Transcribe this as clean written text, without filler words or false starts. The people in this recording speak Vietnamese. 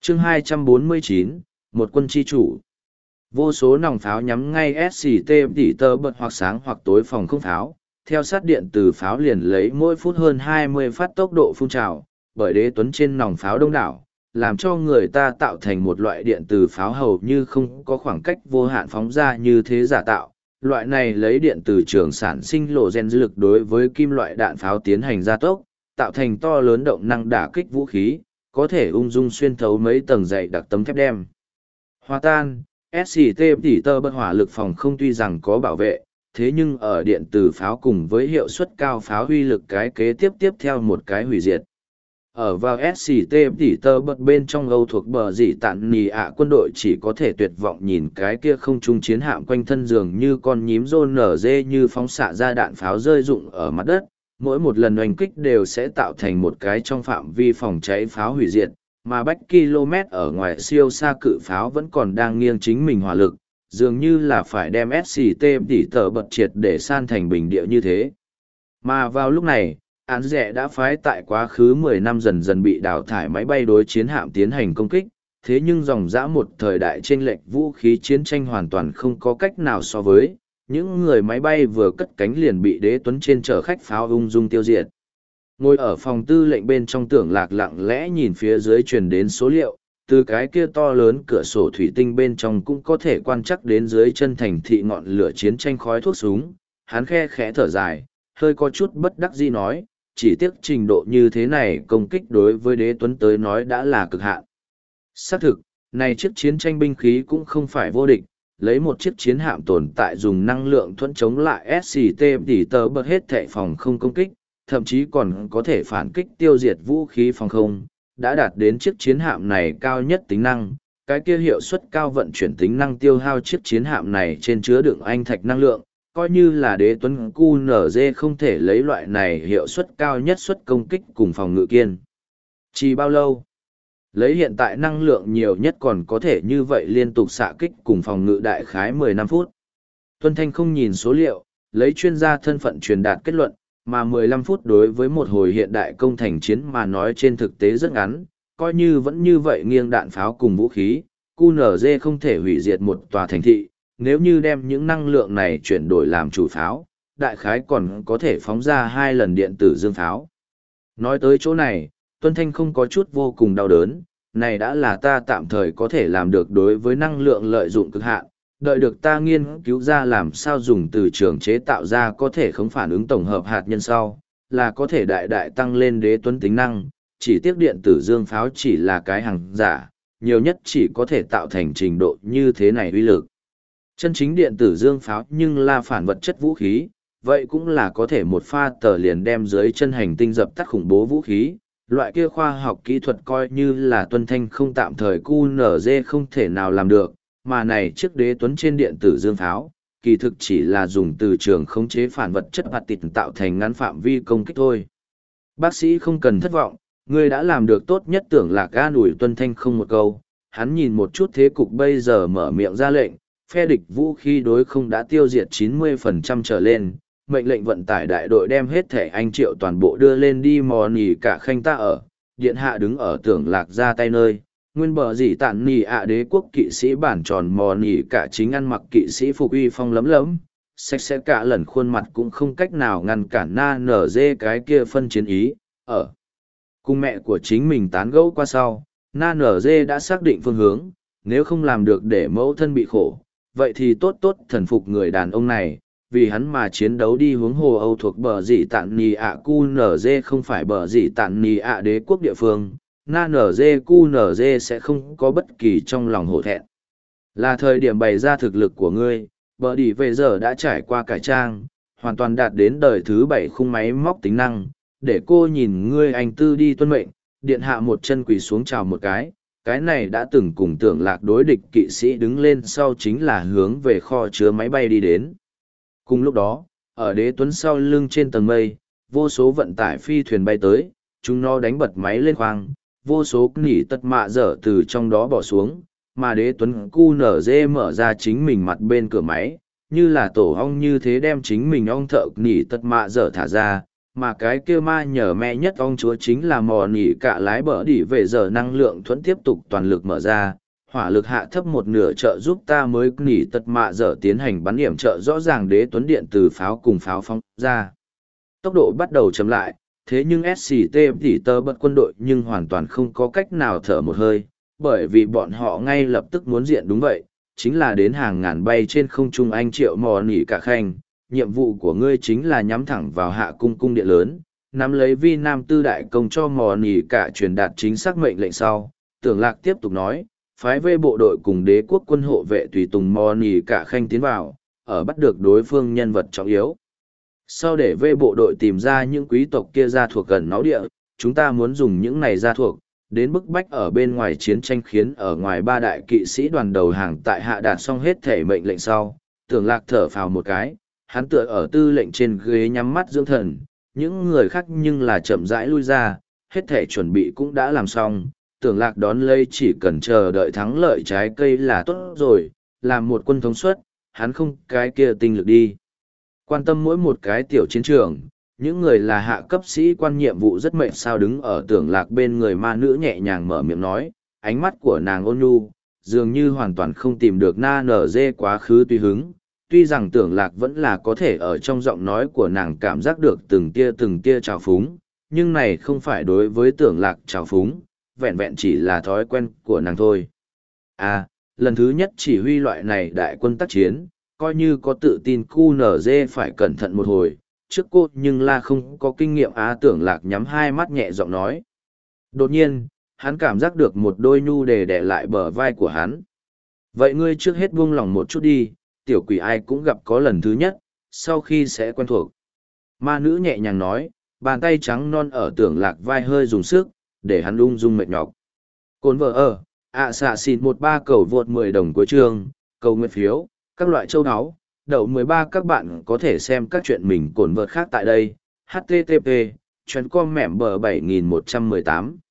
chương 249, một quân chi chủ. Vô số nòng pháo nhắm ngay SCT tỉ tơ bật hoặc sáng hoặc tối phòng không pháo, theo sát điện từ pháo liền lấy mỗi phút hơn 20 phát tốc độ phun trào, bởi đế tuấn trên nòng pháo đông đảo, làm cho người ta tạo thành một loại điện từ pháo hầu như không có khoảng cách vô hạn phóng ra như thế giả tạo. Loại này lấy điện từ trường sản sinh lộ gen dư lực đối với kim loại đạn pháo tiến hành gia tốc, tạo thành to lớn động năng đả kích vũ khí, có thể ung dung xuyên thấu mấy tầng dày đặc tấm thép đem. Hòa tan, SCT tỉ tơ bất hỏa lực phòng không tuy rằng có bảo vệ, thế nhưng ở điện từ pháo cùng với hiệu suất cao pháo huy lực cái kế tiếp theo một cái hủy diệt. Ở vào SCT tỉ tơ bật bên trong Âu thuộc bờ dị tạn nì ạ quân đội chỉ có thể tuyệt vọng nhìn cái kia không trung chiến hạm quanh thân giường như con nhím rôn nở dê như phóng xạ ra đạn pháo rơi rụng ở mặt đất, mỗi một lần oanh kích đều sẽ tạo thành một cái trong phạm vi phòng cháy pháo hủy diệt, mà bách km ở ngoài siêu xa cự pháo vẫn còn đang nghiêng chính mình hỏa lực, dường như là phải đem SCT tỉ tơ bật triệt để san thành bình địa như thế. Mà vào lúc này, án rẻ đã phái tại quá khứ 10 năm dần dần bị đào thải máy bay đối chiến hạm tiến hành công kích, thế nhưng dòng dã một thời đại chênh lệch vũ khí chiến tranh hoàn toàn không có cách nào so với, những người máy bay vừa cất cánh liền bị đế tuấn trên chở khách pháo ung dung tiêu diệt. Ngồi ở phòng tư lệnh bên trong Tưởng Lạc lặng lẽ nhìn phía dưới truyền đến số liệu, từ cái kia to lớn cửa sổ thủy tinh bên trong cũng có thể quan trắc đến dưới chân thành thị ngọn lửa chiến tranh khói thuốc súng, hắn khe khẽ thở dài, hơi có chút bất đắc dĩ nói, chỉ tiếc trình độ như thế này công kích đối với đế tuấn tới nói đã là cực hạn. Xác thực, này chiếc chiến tranh binh khí cũng không phải vô địch, lấy một chiếc chiến hạm tồn tại dùng năng lượng thuẫn chống lại SCT tỉ tơ bật hết thệ phòng không công kích, thậm chí còn có thể phản kích tiêu diệt vũ khí phòng không, đã đạt đến chiếc chiến hạm này cao nhất tính năng, cái kia hiệu suất cao vận chuyển tính năng tiêu hao chiếc chiến hạm này trên chứa đựng anh thạch năng lượng, coi như là đế tuấn QNZ không thể lấy loại này hiệu suất cao nhất suất công kích cùng phòng ngự kiên. Chỉ bao lâu? Lấy hiện tại năng lượng nhiều nhất còn có thể như vậy liên tục xạ kích cùng phòng ngự đại khái 15 phút. Tuân Thanh không nhìn số liệu, lấy chuyên gia thân phận truyền đạt kết luận, mà 15 phút đối với một hồi hiện đại công thành chiến mà nói trên thực tế rất ngắn, coi như vẫn như vậy nghiêng đạn pháo cùng vũ khí, QNZ không thể hủy diệt một tòa thành thị, nếu như đem những năng lượng này chuyển đổi làm chủ pháo, đại khái còn có thể phóng ra 2 lần điện tử dương pháo. Nói tới chỗ này, Tuân Thanh không có chút vô cùng đau đớn, này đã là ta tạm thời có thể làm được đối với năng lượng lợi dụng cực hạn, đợi được ta nghiên cứu ra làm sao dùng từ trường chế tạo ra có thể không phản ứng tổng hợp hạt nhân sau, là có thể đại đại tăng lên đế tuấn tính năng, chỉ tiếc điện tử dương pháo chỉ là cái hàng giả, nhiều nhất chỉ có thể tạo thành trình độ như thế này uy lực. Chân chính điện tử dương pháo nhưng là phản vật chất vũ khí, vậy cũng là có thể một pha tờ liền đem dưới chân hành tinh dập tắt khủng bố vũ khí. Loại kia khoa học kỹ thuật coi như là Tuân Thanh không tạm thời QNZ không thể nào làm được, mà này chiếc đế tuấn trên điện tử dương pháo, kỳ thực chỉ là dùng từ trường khống chế phản vật chất hạt tịt tạo thành ngắn phạm vi công kích thôi. Bác sĩ không cần thất vọng, ngươi đã làm được tốt nhất. Tưởng Lạc an ủi Tuân Thanh không một câu, hắn nhìn một chút thế cục bây giờ mở miệng ra lệnh, phe địch vũ khí đối không đã tiêu diệt 90% trở lên, mệnh lệnh vận tải đại đội đem hết thẻ anh triệu toàn bộ đưa lên đi mò nỉ cả khanh ta ở, điện hạ đứng ở Tưởng Lạc ra tay nơi, nguyên bờ dĩ tản nỉ ạ đế quốc kỵ sĩ bản tròn mò nỉ cả chính ăn mặc kỵ sĩ phục uy phong lấm lấm, sạch sẽ cả lần khuôn mặt cũng không cách nào ngăn cản na nở dê cái kia phân chiến ý, ở. Cùng mẹ của chính mình tán gẫu qua sau, na nở dê đã xác định phương hướng, nếu không làm được để mẫu thân bị khổ, vậy thì tốt tốt thần phục người đàn ông này, vì hắn mà chiến đấu đi hướng hồ Âu thuộc bờ dị tạn nì ạ QNZ không phải bờ dị tạn nì ạ đế quốc địa phương, na nở dê QNZ sẽ không có bất kỳ trong lòng hổ thẹn. Là thời điểm bày ra thực lực của ngươi, bờ đi về giờ đã trải qua cải trang, hoàn toàn đạt đến đời thứ 7 khung máy móc tính năng, để cô nhìn ngươi anh tư đi tuân mệnh, điện hạ một chân quỳ xuống chào một cái này đã từng cùng Tưởng Lạc đối địch kỵ sĩ đứng lên sau chính là hướng về kho chứa máy bay đi đến. Cùng lúc đó, ở đế tuấn sau lưng trên tầng mây, vô số vận tải phi thuyền bay tới, chúng nó đánh bật máy lên khoang, vô số nỉ tật mạ dở từ trong đó bỏ xuống, mà đế tuấn QNZ mở ra chính mình mặt bên cửa máy, như là tổ ong như thế đem chính mình ong thợ nỉ tật mạ dở thả ra, mà cái kia ma nhờ me nhất ông chúa chính là mò nỉ cả lái bờ đỉ về giờ năng lượng thuẫn tiếp tục toàn lực mở ra, hỏa lực hạ thấp một nửa trợ giúp ta mới nỉ tật mạ giờ tiến hành bắn điểm trợ rõ ràng đế tuấn điện từ pháo cùng pháo phóng ra. Tốc độ bắt đầu chậm lại, thế nhưng SCT tỉ tơ bật quân đội nhưng hoàn toàn không có cách nào thở một hơi, bởi vì bọn họ ngay lập tức muốn diện đúng vậy, chính là đến hàng ngàn bay trên không trung anh triệu mò nỉ cả khanh. Nhiệm vụ của ngươi chính là nhắm thẳng vào hạ cung cung điện lớn, nắm lấy vi nam tư đại công cho mò nỉ cả truyền đạt chính xác mệnh lệnh sau. Tưởng Lạc tiếp tục nói, phái vê bộ đội cùng đế quốc quân hộ vệ tùy tùng mò nỉ cả khanh tiến vào, ở bắt được đối phương nhân vật trọng yếu. Sau để vê bộ đội tìm ra những quý tộc kia gia thuộc gần náu địa, chúng ta muốn dùng những này gia thuộc, đến bức bách ở bên ngoài chiến tranh khiến ở ngoài ba đại kỵ sĩ đoàn đầu hàng tại hạ đạt xong hết thể mệnh lệnh sau. Tưởng Lạc thở phào một cái, hắn tựa ở tư lệnh trên ghế nhắm mắt dưỡng thần, những người khác nhưng là chậm rãi lui ra, hết thể chuẩn bị cũng đã làm xong, Tưởng Lạc đón lấy chỉ cần chờ đợi thắng lợi trái cây là tốt rồi, làm một quân thống suất, hắn không cái kia tinh lực đi. Quan tâm mỗi một cái tiểu chiến trường, những người là hạ cấp sĩ quan nhiệm vụ rất mệt sao đứng ở Tưởng Lạc bên người ma nữ nhẹ nhàng mở miệng nói, ánh mắt của nàng ôn nhu, dường như hoàn toàn không tìm được na nở dê quá khứ tùy hứng. Tuy rằng Tưởng Lạc vẫn là có thể ở trong giọng nói của nàng cảm giác được từng tia trào phúng, nhưng này không phải đối với Tưởng Lạc trào phúng, vẹn vẹn chỉ là thói quen của nàng thôi. À, lần thứ nhất chỉ huy loại này đại quân tác chiến, coi như có tự tin QNZ phải cẩn thận một hồi, trước cô nhưng là không có kinh nghiệm Tưởng Lạc nhắm hai mắt nhẹ giọng nói. Đột nhiên, hắn cảm giác được một đôi nhu đề đè lại bờ vai của hắn. Vậy ngươi trước hết buông lòng một chút đi, tiểu quỷ ai cũng gặp có lần thứ nhất, sau khi sẽ quen thuộc. Ma nữ nhẹ nhàng nói, bàn tay trắng non ở Tưởng Lạc vai hơi dùng sức, để hắn ung dung mệt nhọc. Cồn vợ ở, xạ xịn 13 cầu vượt 10 đồng cuối chương, cầu nguyện phiếu, các loại châu áo, đậu 13 các bạn có thể xem các chuyện mình cồn vợt khác tại đây. HTTP, chuyến com mẻm bờ 7118.